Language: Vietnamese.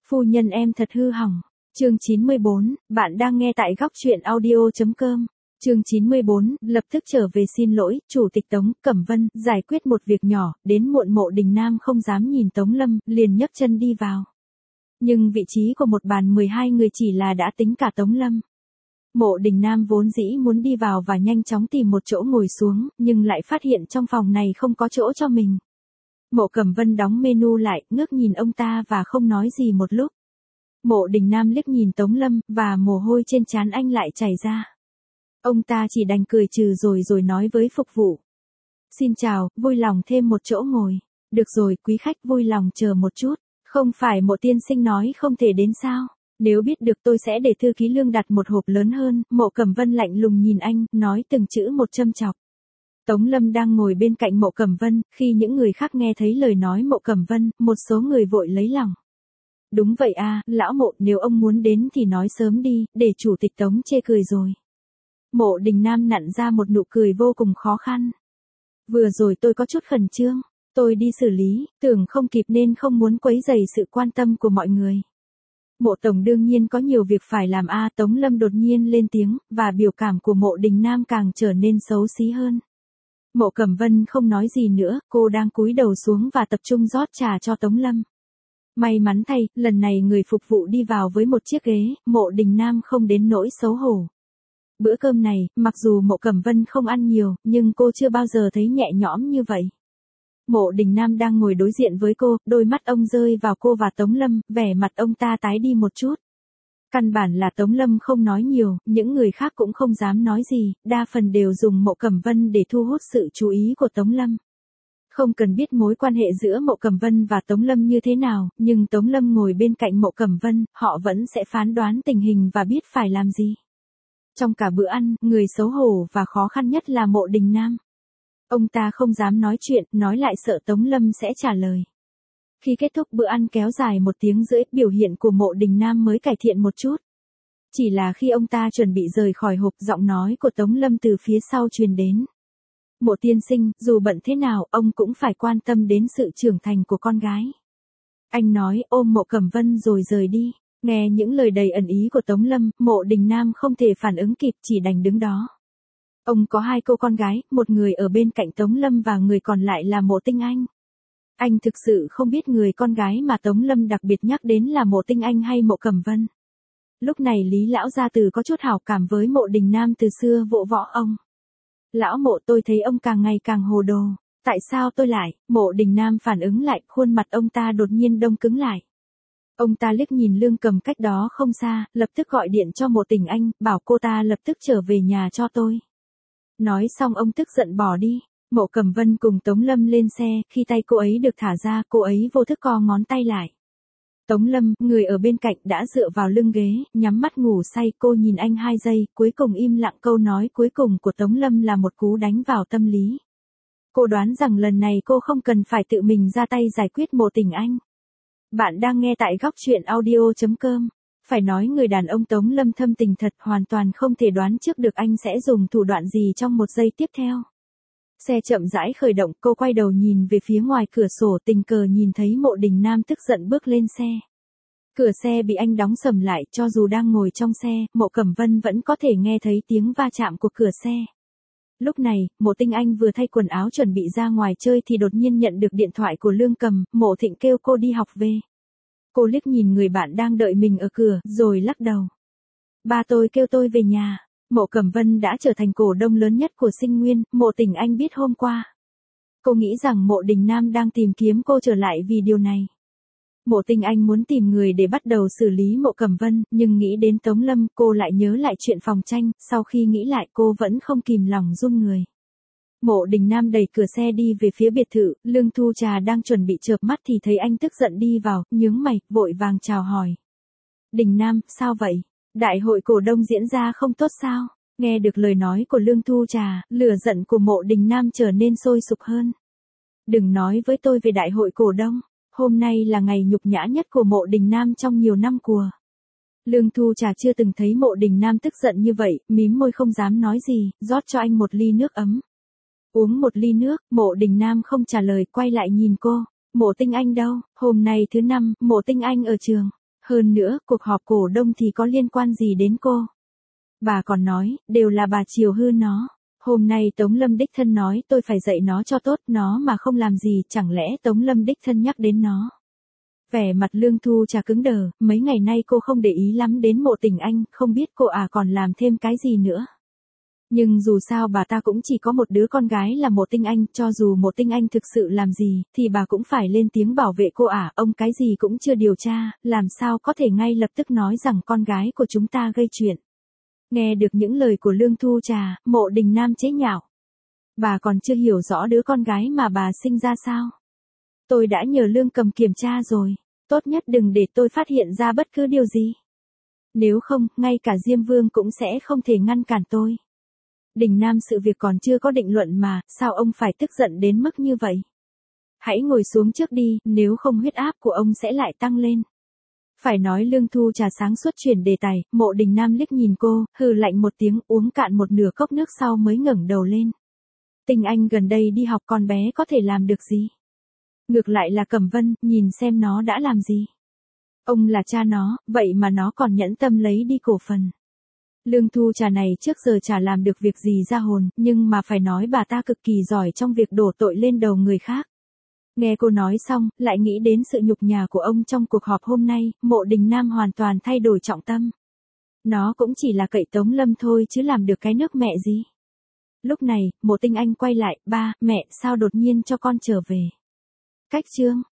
Phu nhân em thật hư hỏng. Chương 94, bạn đang nghe tại góc truyện audio.com. Chương 94, lập tức trở về xin lỗi, Chủ tịch Tống, Cẩm Vân, giải quyết một việc nhỏ, đến muộn Mộ Đình Nam không dám nhìn Tống Lâm, liền nhấc chân đi vào. Nhưng vị trí của một bàn 12 người chỉ là đã tính cả Tống Lâm. Mộ Đình Nam vốn dĩ muốn đi vào và nhanh chóng tìm một chỗ ngồi xuống, nhưng lại phát hiện trong phòng này không có chỗ cho mình. Mộ Cẩm Vân đóng menu lại, ngước nhìn ông ta và không nói gì một lúc. Mộ Đình Nam liếc nhìn Tống Lâm, và mồ hôi trên trán anh lại chảy ra. Ông ta chỉ đành cười trừ rồi nói với phục vụ. Xin chào, vui lòng thêm một chỗ ngồi. Được rồi, quý khách vui lòng chờ một chút. Không phải Mộ tiên sinh nói không thể đến sao? Nếu biết được tôi sẽ để thư ký Lương đặt một hộp lớn hơn. Mộ Cẩm Vân lạnh lùng nhìn anh, nói từng chữ một châm chọc. Tống Lâm đang ngồi bên cạnh Mộ Cẩm Vân, khi những người khác nghe thấy lời nói Mộ Cẩm Vân, một số người vội lấy lòng. Đúng vậy à, lão Mộ, nếu ông muốn đến thì nói sớm đi, để Chủ tịch Tống chê cười rồi. Mộ Đình Nam nặn ra một nụ cười vô cùng khó khăn. Vừa rồi tôi có chút khẩn trương, tôi đi xử lý, tưởng không kịp nên không muốn quấy rầy sự quan tâm của mọi người. Mộ Tổng đương nhiên có nhiều việc phải làm a. Tống Lâm đột nhiên lên tiếng, và biểu cảm của Mộ Đình Nam càng trở nên xấu xí hơn. Mộ Cẩm Vân không nói gì nữa, cô đang cúi đầu xuống và tập trung rót trà cho Tống Lâm. May mắn thay, lần này người phục vụ đi vào với một chiếc ghế, Mộ Đình Nam không đến nỗi xấu hổ. Bữa cơm này, mặc dù Mộ Cẩm Vân không ăn nhiều, nhưng cô chưa bao giờ thấy nhẹ nhõm như vậy. Mộ Đình Nam đang ngồi đối diện với cô, đôi mắt ông rơi vào cô và Tống Lâm, vẻ mặt ông ta tái đi một chút. Căn bản là Tống Lâm không nói nhiều, những người khác cũng không dám nói gì, đa phần đều dùng Mộ Cẩm Vân để thu hút sự chú ý của Tống Lâm. Không cần biết mối quan hệ giữa Mộ Cẩm Vân và Tống Lâm như thế nào, nhưng Tống Lâm ngồi bên cạnh Mộ Cẩm Vân, họ vẫn sẽ phán đoán tình hình và biết phải làm gì. Trong cả bữa ăn, người xấu hổ và khó khăn nhất là Mộ Đình Nam. Ông ta không dám nói chuyện, nói lại sợ Tống Lâm sẽ trả lời. Khi kết thúc bữa ăn kéo dài 1 tiếng rưỡi, biểu hiện của Mộ Đình Nam mới cải thiện một chút. Chỉ là khi ông ta chuẩn bị rời khỏi hộp, giọng nói của Tống Lâm từ phía sau truyền đến. Mộ tiên sinh, dù bận thế nào, ông cũng phải quan tâm đến sự trưởng thành của con gái. Anh nói, ôm Mộ Cẩm Vân rồi rời đi. Nghe những lời đầy ẩn ý của Tống Lâm, Mộ Đình Nam không thể phản ứng kịp, chỉ đành đứng đó. Ông có 2 cô con gái, một người ở bên cạnh Tống Lâm và người còn lại là Mộ Tinh Anh. Anh thực sự không biết người con gái mà Tống Lâm đặc biệt nhắc đến là Mộ Tinh Anh hay Mộ Cẩm Vân. Lúc này Lý Lão gia tử có chút hảo cảm với Mộ Đình Nam từ xưa vỗ võ ông. Lão Mộ, tôi thấy ông càng ngày càng hồ đồ. Tại sao tôi lại? Mộ Đình Nam phản ứng lại, khuôn mặt ông ta đột nhiên đông cứng lại. Ông ta liếc nhìn Lương Cầm cách đó không xa, lập tức gọi điện cho Mộ Tình Anh, bảo cô ta lập tức trở về nhà cho tôi. Nói xong ông tức giận bỏ đi. Mộ Cẩm Vân cùng Tống Lâm lên xe, khi tay cô ấy được thả ra, cô ấy vô thức co ngón tay lại. Tống Lâm, người ở bên cạnh đã dựa vào lưng ghế, nhắm mắt ngủ say, cô nhìn anh 2 giây, cuối cùng im lặng. Câu nói cuối cùng của Tống Lâm là một cú đánh vào tâm lý. Cô đoán rằng lần này cô không cần phải tự mình ra tay giải quyết Mộ Tình Anh. Bạn đang nghe tại góc truyện audio.com. Phải nói người đàn ông Tống Lâm thâm tình thật, hoàn toàn không thể đoán trước được anh sẽ dùng thủ đoạn gì trong 1 giây tiếp theo. Xe chậm rãi khởi động, cô quay đầu nhìn về phía ngoài cửa sổ, tình cờ nhìn thấy Mộ Đình Nam tức giận bước lên xe. Cửa xe bị anh đóng sầm lại, cho dù đang ngồi trong xe, Mộ Cẩm Vân vẫn có thể nghe thấy tiếng va chạm của cửa xe. Lúc này, Mộ Tinh Anh vừa thay quần áo chuẩn bị ra ngoài chơi thì đột nhiên nhận được điện thoại của Lương Cầm, Mộ Thịnh kêu cô đi học về. Cô liếc nhìn người bạn đang đợi mình ở cửa, rồi lắc đầu. Ba tôi kêu tôi về nhà. Mộ Cẩm Vân đã trở thành cổ đông lớn nhất của Sinh Nguyên, Mộ Tình Anh biết hôm qua. Cô nghĩ rằng Mộ Đình Nam đang tìm kiếm cô trở lại vì điều này. Mộ Tình Anh muốn tìm người để bắt đầu xử lý Mộ Cẩm Vân, nhưng nghĩ đến Tống Lâm, cô lại nhớ lại chuyện phòng tranh, sau khi nghĩ lại cô vẫn không kìm lòng run người. Mộ Đình Nam đẩy cửa xe đi về phía biệt thự, Lương Thu Trà đang chuẩn bị chợp mắt thì thấy anh tức giận đi vào, nhướng mày, vội vàng chào hỏi. Đình Nam, sao vậy? Đại hội cổ đông diễn ra không tốt sao? Nghe được lời nói của Lương Thu Trà, lửa giận của Mộ Đình Nam trở nên sôi sục hơn. Đừng nói với tôi về đại hội cổ đông, hôm nay là ngày nhục nhã nhất của Mộ Đình Nam trong nhiều năm qua. Lương Thu Trà chưa từng thấy Mộ Đình Nam tức giận như vậy, mím môi không dám nói gì, rót cho anh một ly nước ấm. Uống một ly nước, Mộ Đình Nam không trả lời, quay lại nhìn cô. Mộ Tinh Anh đâu? Hôm nay thứ 5, Mộ Tinh Anh ở trường. Hơn nữa, cuộc họp cổ đông thì có liên quan gì đến cô? Bà còn nói, đều là bà chiều hư nó. Hôm nay Tống Lâm đích thân nói tôi phải dạy nó cho tốt, nó mà không làm gì, chẳng lẽ Tống Lâm đích thân nhắc đến nó. Vẻ mặt Lương Thu Trà cứng đờ, mấy ngày nay cô không để ý lắm đến Mộ Tình Anh, không biết cô còn làm thêm cái gì nữa. Nhưng dù sao bà ta cũng chỉ có một đứa con gái là Mộ Tinh Anh, cho dù Mộ Tinh Anh thực sự làm gì, thì bà cũng phải lên tiếng bảo vệ cô ông cái gì cũng chưa điều tra, làm sao có thể ngay lập tức nói rằng con gái của chúng ta gây chuyện. Nghe được những lời của Lương Thu Trà, Mộ Đình Nam chế nhạo. Bà còn chưa hiểu rõ đứa con gái mà bà sinh ra sao? Tôi đã nhờ Lương Cầm kiểm tra rồi, tốt nhất đừng để tôi phát hiện ra bất cứ điều gì. Nếu không, ngay cả Diêm Vương cũng sẽ không thể ngăn cản tôi. Đình Nam, sự việc còn chưa có định luận mà, sao ông phải tức giận đến mức như vậy? Hãy ngồi xuống trước đi, nếu không huyết áp của ông sẽ lại tăng lên. Phải nói Lương Thu Trà sáng suốt chuyển đề tài, Mộ Đình Nam liếc nhìn cô, hừ lạnh một tiếng, uống cạn một nửa cốc nước sau mới ngẩng đầu lên. Tình Anh gần đây đi học, con bé có thể làm được gì? Ngược lại là Cẩm Vân, nhìn xem nó đã làm gì. Ông là cha nó, vậy mà nó còn nhẫn tâm lấy đi cổ phần. Lương Thu Trà này trước giờ chả làm được việc gì ra hồn, nhưng mà phải nói bà ta cực kỳ giỏi trong việc đổ tội lên đầu người khác. Nghe cô nói xong, lại nghĩ đến sự nhục nhã của ông trong cuộc họp hôm nay, Mộ Đình Nam hoàn toàn thay đổi trọng tâm. Nó cũng chỉ là cậy Tống Lâm thôi chứ làm được cái nước mẹ gì. Lúc này, Mộ Tinh Anh quay lại, ba, mẹ, sao đột nhiên cho con trở về? Cách chương